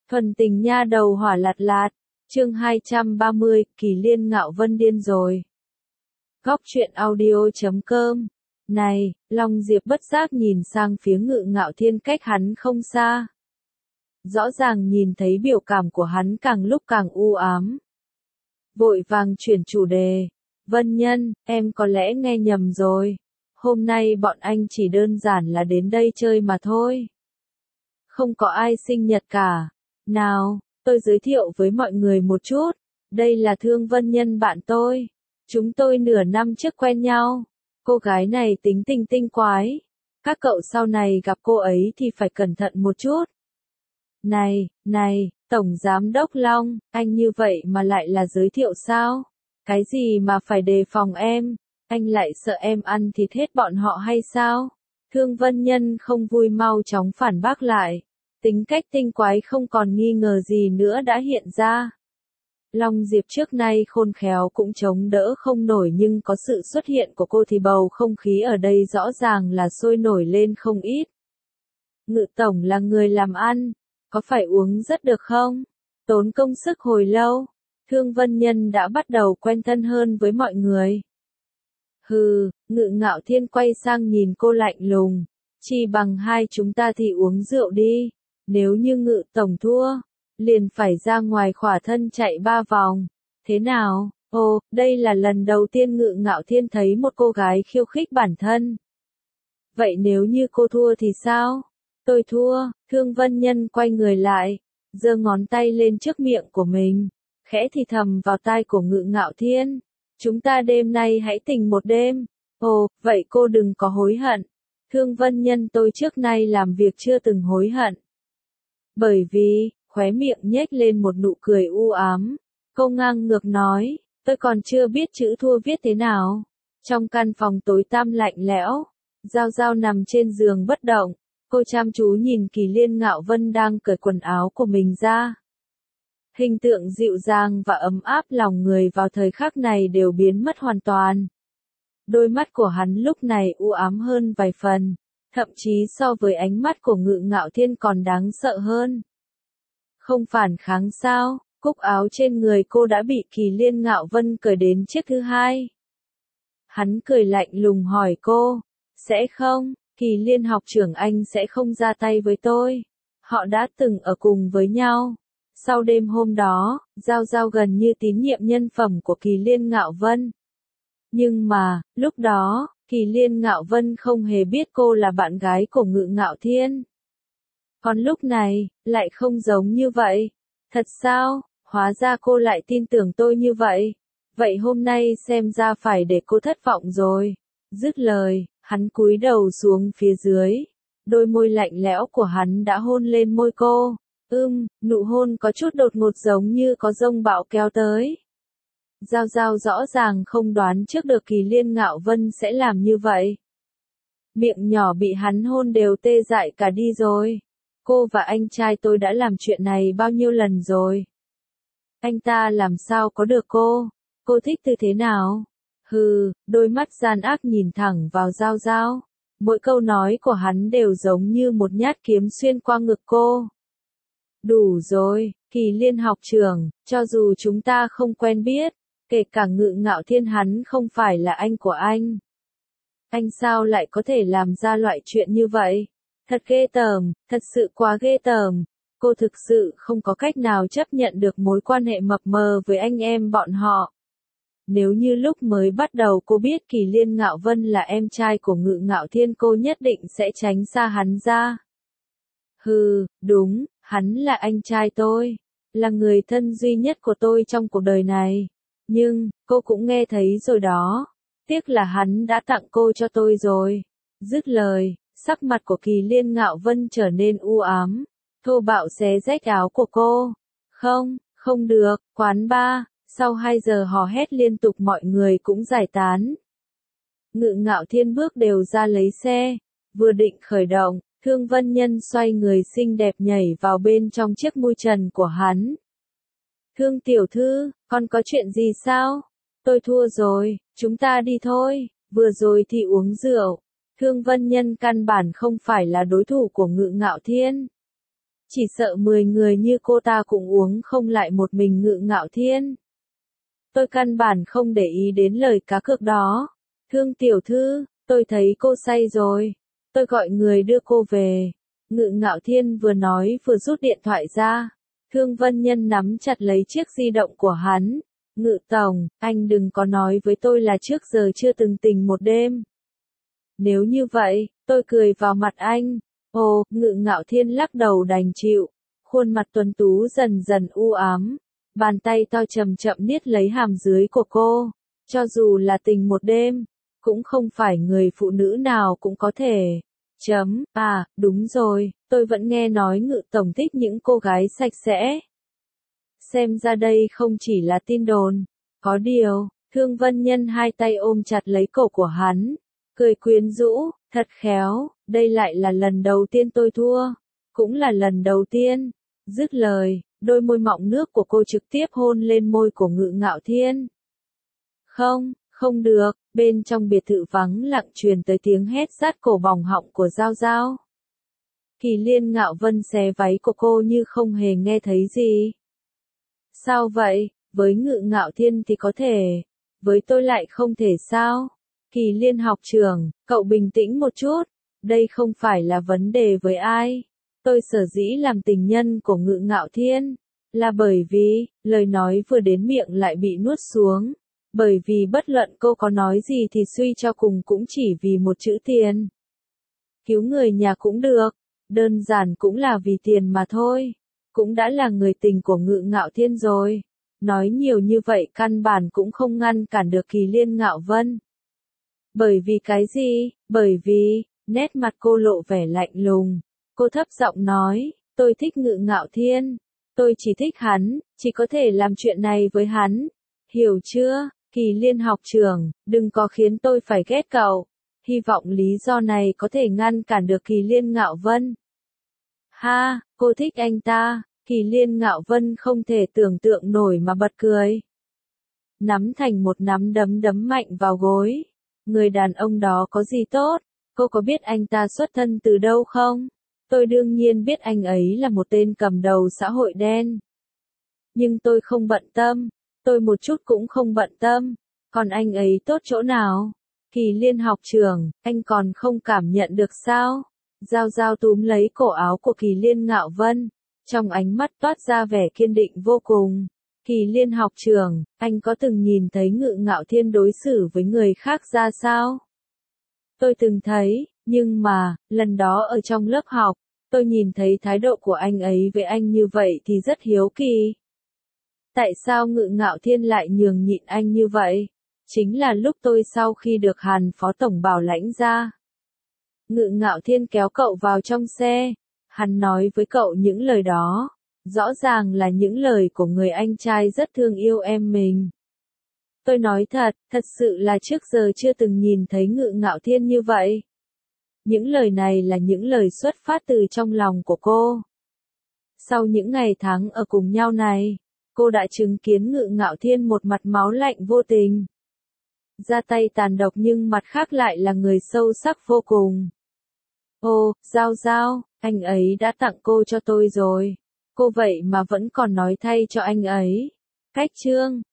Thuần tình nha đầu hỏa lạt lạt, chương 230, Kỳ Liên Ngạo Vân điên rồi. Góc truyện audio.com. Này, Long Diệp bất giác nhìn sang phía Ngự Ngạo Thiên cách hắn không xa. Rõ ràng nhìn thấy biểu cảm của hắn càng lúc càng u ám. Vội vàng chuyển chủ đề. Vân Nhân, em có lẽ nghe nhầm rồi. Hôm nay bọn anh chỉ đơn giản là đến đây chơi mà thôi. Không có ai sinh nhật cả. Nào, tôi giới thiệu với mọi người một chút. Đây là Thương Vân Nhân bạn tôi. Chúng tôi nửa năm trước quen nhau. Cô gái này tính tình tinh quái. Các cậu sau này gặp cô ấy thì phải cẩn thận một chút. Này, Tổng Giám Đốc Long, anh như vậy mà lại là giới thiệu sao? Cái gì mà phải đề phòng em? Anh lại sợ em ăn thịt hết bọn họ hay sao? Thương Vân Nhân không vui mau chóng phản bác lại. Tính cách tinh quái không còn nghi ngờ gì nữa đã hiện ra. Long Diệp trước nay khôn khéo cũng chống đỡ không nổi, nhưng có sự xuất hiện của cô thì bầu không khí ở đây rõ ràng là sôi nổi lên không ít. Ngự Tổng là người làm ăn, có phải uống rất được không? Tốn công sức hồi lâu, Thương Vân Nhân đã bắt đầu quen thân hơn với mọi người. Hừ, Ngự Ngạo Thiên quay sang nhìn cô lạnh lùng. Chỉ bằng hai chúng ta thì uống rượu đi. Nếu như Ngự Tổng thua, liền phải ra ngoài khỏa thân chạy 3 vòng. Thế nào? Ồ, đây là lần đầu tiên Ngự Ngạo Thiên thấy một cô gái khiêu khích bản thân. Vậy nếu như cô thua thì sao? Tôi thua. Thương Vân Nhân quay người lại, giơ ngón tay lên trước miệng của mình, khẽ thì thầm vào tai của Ngự Ngạo Thiên. Chúng ta đêm nay hãy tình một đêm. Ồ, vậy cô đừng có hối hận. Thương Vân Nhân, tôi trước nay làm việc chưa từng hối hận. Bởi vì, khóe miệng nhếch lên một nụ cười u ám. Cô ngang ngược nói, tôi còn chưa biết chữ thua viết thế nào. Trong căn phòng tối tăm lạnh lẽo, Giao Giao nằm trên giường bất động. Cô chăm chú nhìn Kỳ Liên Ngạo Vân đang cởi quần áo của mình ra. Hình tượng dịu dàng và ấm áp lòng người vào thời khắc này đều biến mất hoàn toàn. Đôi mắt của hắn lúc này u ám hơn vài phần, thậm chí so với ánh mắt của Ngự Ngạo Thiên còn đáng sợ hơn. Không phản kháng sao? Cúc áo trên người cô đã bị Kỳ Liên Ngạo Vân cởi đến chiếc thứ hai. Hắn cười lạnh lùng hỏi cô, sẽ không? Kỳ Liên học trưởng, anh sẽ không ra tay với tôi. Họ đã từng ở cùng với nhau. Sau đêm hôm đó, Giao Giao gần như tín nhiệm nhân phẩm của Kỳ Liên Ngạo Vân. Nhưng mà, lúc đó, Kỳ Liên Ngạo Vân không hề biết cô là bạn gái của Ngự Ngạo Thiên. Còn lúc này, lại không giống như vậy. Thật sao? Hóa ra cô lại tin tưởng tôi như vậy. Vậy hôm nay xem ra phải để cô thất vọng rồi. Dứt lời, hắn cúi đầu xuống phía dưới. Đôi môi lạnh lẽo của hắn đã hôn lên môi cô. Nụ hôn có chút đột ngột giống như có dông bão kéo tới. Giao Giao rõ ràng không đoán trước được Kỳ Liên Ngạo Vân sẽ làm như vậy. Miệng nhỏ bị hắn hôn đều tê dại cả đi rồi. Cô và anh trai tôi đã làm chuyện này bao nhiêu lần rồi. Anh ta làm sao có được cô? Cô thích tư thế nào? Hừ, đôi mắt gian ác nhìn thẳng vào Giao Giao. Mỗi câu nói của hắn đều giống như một nhát kiếm xuyên qua ngực cô. Đủ rồi, Kỳ Liên học trưởng, cho dù chúng ta không quen biết, kể cả Ngự Ngạo Thiên hắn không phải là anh của anh. Anh sao lại có thể làm ra loại chuyện như vậy? Thật ghê tởm, thật sự quá ghê tởm. Cô thực sự không có cách nào chấp nhận được mối quan hệ mập mờ với anh em bọn họ. Nếu như lúc mới bắt đầu cô biết Kỳ Liên Ngạo Vân là em trai của Ngự Ngạo Thiên, cô nhất định sẽ tránh xa hắn ra. Hừ, đúng, hắn là anh trai tôi, là người thân duy nhất của tôi trong cuộc đời này. Nhưng, cô cũng nghe thấy rồi đó. Tiếc là hắn đã tặng cô cho tôi rồi. Dứt lời, sắc mặt của Kỳ Liên Ngạo Vân trở nên u ám, thô bạo xé rách áo của cô. Không được, quán bar. Sau 2 giờ hò hét liên tục mọi người cũng giải tán. Ngự Ngạo Thiên bước đều ra lấy xe, vừa định khởi động, Thương Vân Nhân xoay người xinh đẹp nhảy vào bên trong chiếc mui trần của hắn. Thương tiểu thư, con có chuyện gì sao? Tôi thua rồi, chúng ta đi thôi, vừa rồi thì uống rượu. Thương Vân Nhân căn bản không phải là đối thủ của Ngự Ngạo Thiên. Chỉ sợ 10 người như cô ta cũng uống không lại một mình Ngự Ngạo Thiên. Tôi căn bản không để ý đến lời cá cược đó. Thương tiểu thư, tôi thấy cô say rồi. Tôi gọi người đưa cô về. Ngự Ngạo Thiên vừa nói vừa rút điện thoại ra. Thương Vân Nhân nắm chặt lấy chiếc di động của hắn. Ngự tổng, anh đừng có nói với tôi là trước giờ chưa từng tình một đêm. Nếu như vậy, tôi cười vào mặt anh. Ồ, Ngự Ngạo Thiên lắc đầu đành chịu. Khuôn mặt tuấn tú dần dần u ám. Bàn tay to chậm chậm niết lấy hàm dưới của cô. Cho dù là tình một đêm, cũng không phải người phụ nữ nào cũng có thể. Đúng rồi, tôi vẫn nghe nói Ngự tổng thích những cô gái sạch sẽ. Xem ra đây không chỉ là tin đồn. Có điều, Thương Vân Nhân hai tay ôm chặt lấy cổ của hắn. Cười quyến rũ, thật khéo, đây lại là lần đầu tiên tôi thua. Cũng là lần đầu tiên. Dứt lời, đôi môi mọng nước của cô trực tiếp hôn lên môi của Ngự Ngạo Thiên. Không, không được, bên trong biệt thự vắng lặng truyền tới tiếng hét rát cổ bỏng họng của Giao Giao. Kỳ Liên Ngạo Vân xé váy của cô như không hề nghe thấy gì. Sao vậy, với Ngự Ngạo Thiên thì có thể, với tôi lại không thể sao? Kỳ Liên học trưởng, cậu bình tĩnh một chút, đây không phải là vấn đề với ai. Tôi sở dĩ làm tình nhân của Ngự Ngạo Thiên, là bởi vì, lời nói vừa đến miệng lại bị nuốt xuống. Bởi vì bất luận cô có nói gì thì suy cho cùng cũng chỉ vì một chữ tiền. Cứu người nhà cũng được, đơn giản cũng là vì tiền mà thôi. Cũng đã là người tình của Ngự Ngạo Thiên rồi. Nói nhiều như vậy căn bản cũng không ngăn cản được Kỳ Liên Ngạo Vân. Bởi vì cái gì? Bởi vì, nét mặt cô lộ vẻ lạnh lùng. Cô thấp giọng nói, tôi thích Ngự Ngạo Thiên. Tôi chỉ thích hắn, chỉ có thể làm chuyện này với hắn. Hiểu chưa? Kỳ Liên học trưởng, đừng có khiến tôi phải ghét cậu. Hy vọng lý do này có thể ngăn cản được Kỳ Liên Ngạo Vân. Ha, cô thích anh ta. Kỳ Liên Ngạo Vân không thể tưởng tượng nổi mà bật cười. Nắm thành một nắm đấm đấm mạnh vào gối. Người đàn ông đó có gì tốt? Cô có biết anh ta xuất thân từ đâu không? Tôi đương nhiên biết anh ấy là một tên cầm đầu xã hội đen. Nhưng tôi không bận tâm. Tôi một chút cũng không bận tâm. Còn anh ấy tốt chỗ nào? Kỳ Liên học trưởng, anh còn không cảm nhận được sao? Giao Giao túm lấy cổ áo của Kỳ Liên Ngạo Vân. Trong ánh mắt toát ra vẻ kiên định vô cùng. Kỳ Liên học trưởng, anh có từng nhìn thấy Ngự Ngạo Thiên đối xử với người khác ra sao? Tôi từng thấy, nhưng mà, lần đó ở trong lớp học, tôi nhìn thấy thái độ của anh ấy với anh như vậy thì rất hiếu kỳ. Tại sao Ngự Ngạo Thiên lại nhường nhịn anh như vậy? Chính là lúc tôi sau khi được Hàn Phó Tổng bảo lãnh ra. Ngự Ngạo Thiên kéo cậu vào trong xe. Hắn nói với cậu những lời đó. Rõ ràng là những lời của người anh trai rất thương yêu em mình. Tôi nói thật sự là trước giờ chưa từng nhìn thấy Ngự Ngạo Thiên như vậy. Những lời này là những lời xuất phát từ trong lòng của cô. Sau những ngày tháng ở cùng nhau này, cô đã chứng kiến Ngự Ngạo Thiên một mặt máu lạnh vô tình. Ra tay tàn độc nhưng mặt khác lại là người sâu sắc vô cùng. Ô, Giao Giao, anh ấy đã tặng cô cho tôi rồi. Cô vậy mà vẫn còn nói thay cho anh ấy. Cách chương